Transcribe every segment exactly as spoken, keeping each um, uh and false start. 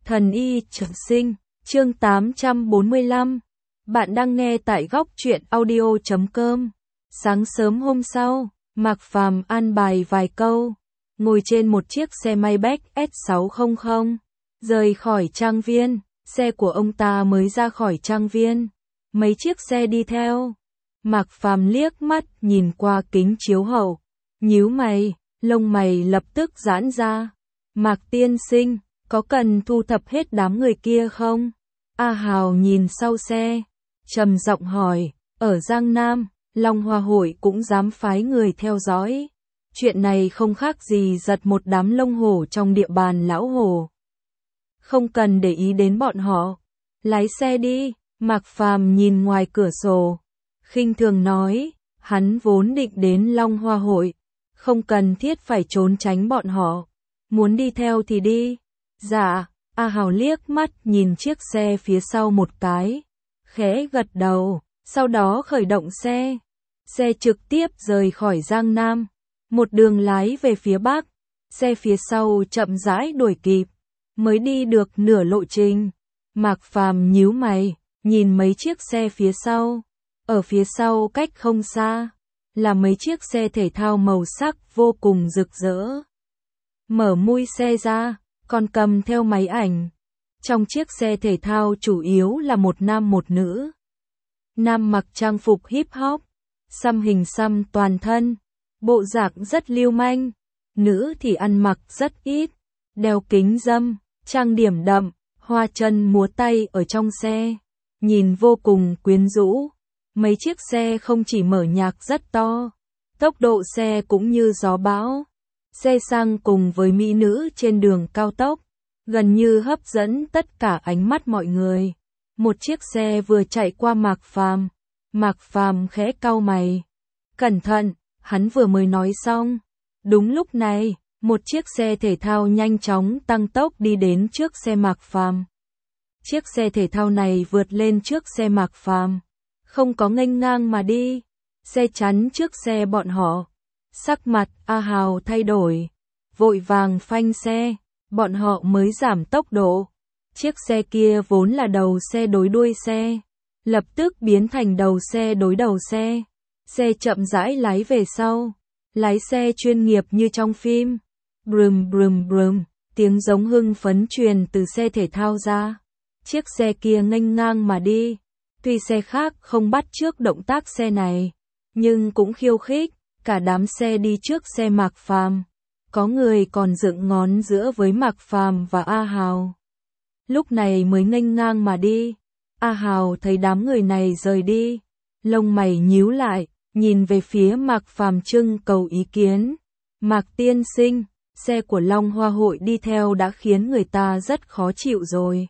Thần y trường sinh, chương tám trăm bốn mươi lăm. Bạn đang nghe tại góc truyện audio chấm com. Sáng sớm hôm sau, Mạc Phàm an bài vài câu, ngồi trên một chiếc xe Maybach S sáu trăm, rời khỏi trang viên. Xe của ông ta mới ra khỏi trang viên, mấy chiếc xe đi theo. Mạc Phàm liếc mắt nhìn qua kính chiếu hậu, nhíu mày, lông mày lập tức giãn ra. Mạc tiên sinh, có cần thu thập hết đám người kia không? A Hào nhìn sau xe, trầm giọng hỏi. Ở Giang Nam, Long Hoa Hội cũng dám phái người theo dõi. Chuyện này không khác gì giật một đám lông hổ trong địa bàn lão hổ. Không cần để ý đến bọn họ. Lái xe đi. Mạc Phàm nhìn ngoài cửa sổ, khinh thường nói. Hắn vốn định đến Long Hoa Hội, không cần thiết phải trốn tránh bọn họ. Muốn đi theo thì đi. Dạ. A Hào liếc mắt nhìn chiếc xe phía sau một cái, khẽ gật đầu, sau đó khởi động xe. Xe trực tiếp rời khỏi Giang Nam, một đường lái về phía Bắc. Xe phía sau chậm rãi đuổi kịp, mới đi được nửa lộ trình. Mạc Phàm nhíu mày, nhìn mấy chiếc xe phía sau. Ở phía sau cách không xa, là mấy chiếc xe thể thao màu sắc vô cùng rực rỡ. Mở mui xe ra, còn cầm theo máy ảnh. Trong chiếc xe thể thao chủ yếu là một nam một nữ. Nam mặc trang phục hip hop, xăm hình xăm toàn thân, bộ dạng rất lưu manh. Nữ thì ăn mặc rất ít, đeo kính râm, trang điểm đậm, hoa chân múa tay ở trong xe, nhìn vô cùng quyến rũ. Mấy chiếc xe không chỉ mở nhạc rất to, tốc độ xe cũng như gió bão. Xe sang cùng với mỹ nữ trên đường cao tốc, gần như hấp dẫn tất cả ánh mắt mọi người. Một chiếc xe vừa chạy qua Mạc Phàm, Mạc Phàm khẽ cau mày. Cẩn thận, hắn vừa mới nói xong. Đúng lúc này, một chiếc xe thể thao nhanh chóng tăng tốc đi đến trước xe Mạc Phàm. Chiếc xe thể thao này vượt lên trước xe Mạc Phàm, không có nghênh ngang mà đi. Xe chắn trước xe bọn họ. Sắc mặt A Hào thay đổi, vội vàng phanh xe, bọn họ mới giảm tốc độ. Chiếc xe kia vốn là đầu xe đối đuôi xe, lập tức biến thành đầu xe đối đầu xe. Xe chậm rãi lái về sau, lái xe chuyên nghiệp như trong phim. Brum brum brum, tiếng giống hưng phấn truyền từ xe thể thao ra. Chiếc xe kia nghênh ngang mà đi. Tuy xe khác không bắt chước động tác xe này, nhưng cũng khiêu khích. Cả đám xe đi trước xe Mạc Phàm, có người còn dựng ngón giữa với Mạc Phàm và A Hào. Lúc này mới nghênh ngang mà đi. A Hào thấy đám người này rời đi, lông mày nhíu lại, nhìn về phía Mạc Phàm trưng cầu ý kiến. Mạc tiên sinh, xe của Long Hoa Hội đi theo đã khiến người ta rất khó chịu rồi.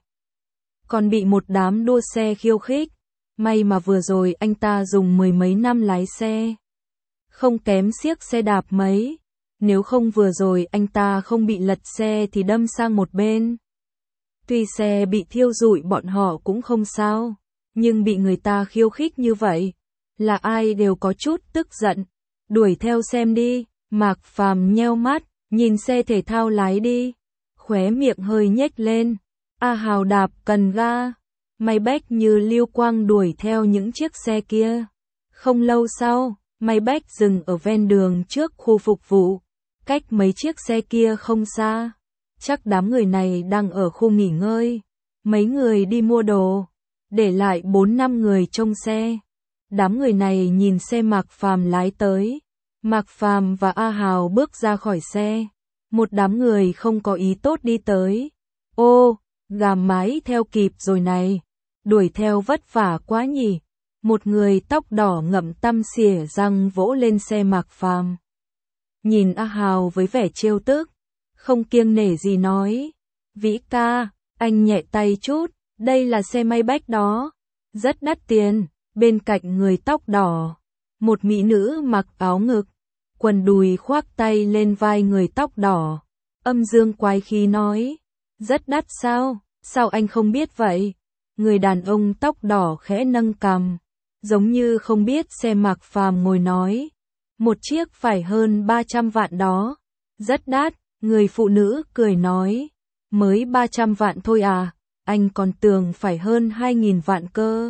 Còn bị một đám đua xe khiêu khích. May mà vừa rồi anh ta dùng mười mấy năm lái xe, không kém xiếc xe đạp mấy. Nếu không vừa rồi anh ta không bị lật xe thì đâm sang một bên. Tuy xe bị thiêu rụi bọn họ cũng không sao, nhưng bị người ta khiêu khích như vậy, là ai đều có chút tức giận. Đuổi theo xem đi. Mạc Phàm nheo mắt, nhìn xe thể thao lái đi, khóe miệng hơi nhếch lên. A Hào đạp cần ga, Maybach như lưu quang đuổi theo những chiếc xe kia. Không lâu sau, Maybach dừng ở ven đường trước khu phục vụ, cách mấy chiếc xe kia không xa. Chắc đám người này đang ở khu nghỉ ngơi. Mấy người đi mua đồ, để lại bốn năm người trông xe. Đám người này nhìn xe Mạc Phàm lái tới. Mạc Phàm và A Hào bước ra khỏi xe. Một đám người không có ý tốt đi tới. Ô, gà mái theo kịp rồi này. Đuổi theo vất vả quá nhỉ. Một người tóc đỏ ngậm tăm xỉa răng vỗ lên xe Mạc Phàm. Nhìn A Hào với vẻ trêu tức, không kiêng nể gì nói. Vĩ ca, anh nhẹ tay chút, đây là xe Maybach đó, rất đắt tiền. Bên cạnh người tóc đỏ, một mỹ nữ mặc áo ngực, quần đùi khoác tay lên vai người tóc đỏ. Âm dương quái khí nói. Rất đắt sao, sao anh không biết vậy? Người đàn ông tóc đỏ khẽ nâng cằm, giống như không biết xe Mạc Phàm ngồi nói. Một chiếc phải hơn ba trăm vạn đó. Rất đắt. Người phụ nữ cười nói. Mới ba trăm vạn thôi à, anh còn tưởng phải hơn hai nghìn vạn cơ.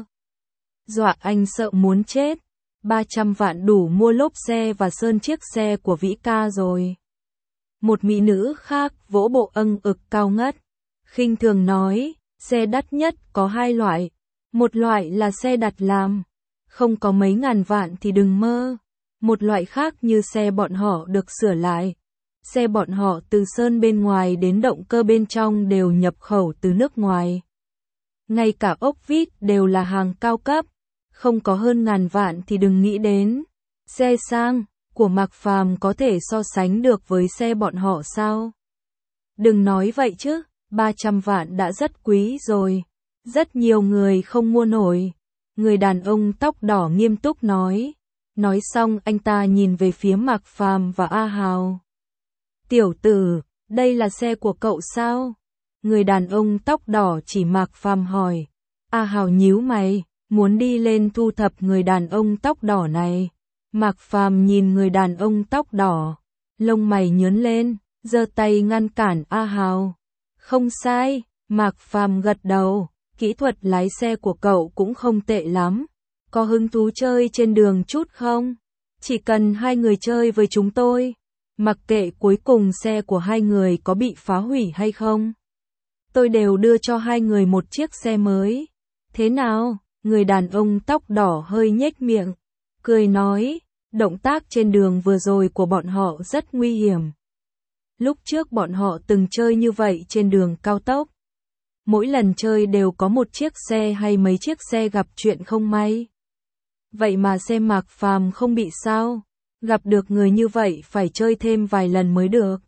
Dọa anh sợ muốn chết, ba trăm vạn đủ mua lốp xe và sơn chiếc xe của Vĩ ca rồi. Một mỹ nữ khác vỗ bộ âng ực cao ngất, khinh thường nói, xe đắt nhất có hai loại, một loại là xe đặt làm, không có mấy ngàn vạn thì đừng mơ, một loại khác như xe bọn họ được sửa lại. Xe bọn họ từ sơn bên ngoài đến động cơ bên trong đều nhập khẩu từ nước ngoài. Ngay cả ốc vít đều là hàng cao cấp, không có hơn ngàn vạn thì đừng nghĩ đến. Xe sang của Mạc Phàm có thể so sánh được với xe bọn họ sao? Đừng nói vậy chứ, ba trăm vạn đã rất quý rồi. Rất nhiều người không mua nổi. Người đàn ông tóc đỏ nghiêm túc nói. Nói xong anh ta nhìn về phía Mạc Phàm và A Hào. Tiểu tử, đây là xe của cậu sao? Người đàn ông tóc đỏ chỉ Mạc Phàm hỏi. A Hào nhíu mày, muốn đi lên thu thập người đàn ông tóc đỏ này. Mạc Phàm nhìn người đàn ông tóc đỏ, lông mày nhướng lên, giơ tay ngăn cản A Hào. Không sai, Mạc Phàm gật đầu, kỹ thuật lái xe của cậu cũng không tệ lắm. Có hứng thú chơi trên đường chút không? Chỉ cần hai người chơi với chúng tôi, mặc kệ cuối cùng xe của hai người có bị phá hủy hay không, tôi đều đưa cho hai người một chiếc xe mới. Thế nào? Người đàn ông tóc đỏ hơi nhếch miệng, cười nói, động tác trên đường vừa rồi của bọn họ rất nguy hiểm. Lúc trước bọn họ từng chơi như vậy trên đường cao tốc. Mỗi lần chơi đều có một chiếc xe hay mấy chiếc xe gặp chuyện không may. Vậy mà xe Mạc Phàm không bị sao? Gặp được người như vậy phải chơi thêm vài lần mới được.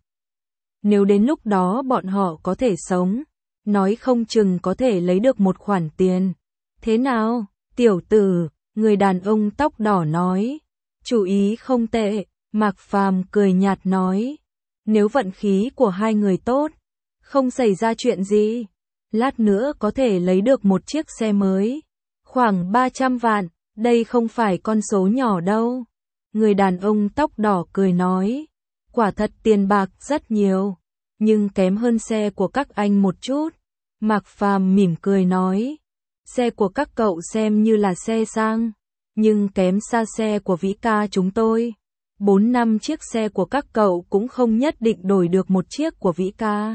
Nếu đến lúc đó bọn họ có thể sống, nói không chừng có thể lấy được một khoản tiền. Thế nào, tiểu tử? Người đàn ông tóc đỏ nói. Chủ ý không tệ, Mạc Phàm cười nhạt nói. Nếu vận khí của hai người tốt, không xảy ra chuyện gì, lát nữa có thể lấy được một chiếc xe mới. Khoảng ba trăm vạn, đây không phải con số nhỏ đâu. Người đàn ông tóc đỏ cười nói. Quả thật tiền bạc rất nhiều, nhưng kém hơn xe của các anh một chút. Mạc Phàm mỉm cười nói. Xe của các cậu xem như là xe sang, nhưng kém xa xe của Vĩ ca chúng tôi. Bốn năm chiếc xe của các cậu cũng không nhất định đổi được một chiếc của Vĩ ca.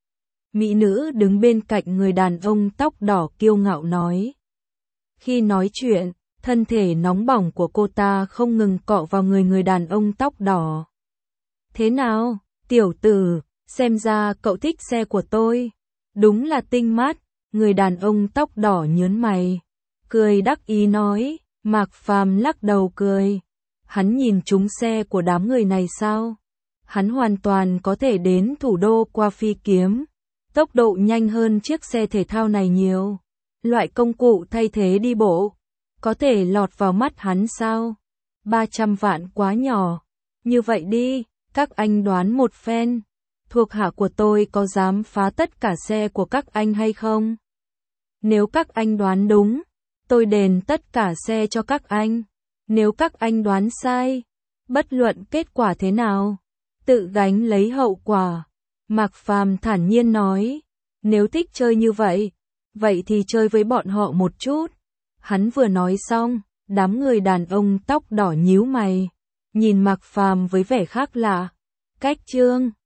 Mỹ nữ đứng bên cạnh người đàn ông tóc đỏ kiêu ngạo nói. Khi nói chuyện, thân thể nóng bỏng của cô ta không ngừng cọ vào người người đàn ông tóc đỏ. Thế nào, tiểu tử, xem ra cậu thích xe của tôi. Đúng là tinh mắt, người đàn ông tóc đỏ nhướng mày, cười đắc ý nói. Mạc Phàm lắc đầu cười. Hắn nhìn trúng xe của đám người này sao? Hắn hoàn toàn có thể đến thủ đô qua phi kiếm. Tốc độ nhanh hơn chiếc xe thể thao này nhiều. Loại công cụ thay thế đi bộ, có thể lọt vào mắt hắn sao? ba trăm vạn quá nhỏ. Như vậy đi, các anh đoán một phen. Thuộc hạ của tôi có dám phá tất cả xe của các anh hay không? Nếu các anh đoán đúng, tôi đền tất cả xe cho các anh. Nếu các anh đoán sai, bất luận kết quả thế nào, tự gánh lấy hậu quả. Mạc Phàm thản nhiên nói. Nếu thích chơi như vậy, vậy thì chơi với bọn họ một chút. Hắn vừa nói xong, đám người đàn ông tóc đỏ nhíu mày, nhìn Mạc Phàm với vẻ khác lạ. Cách chương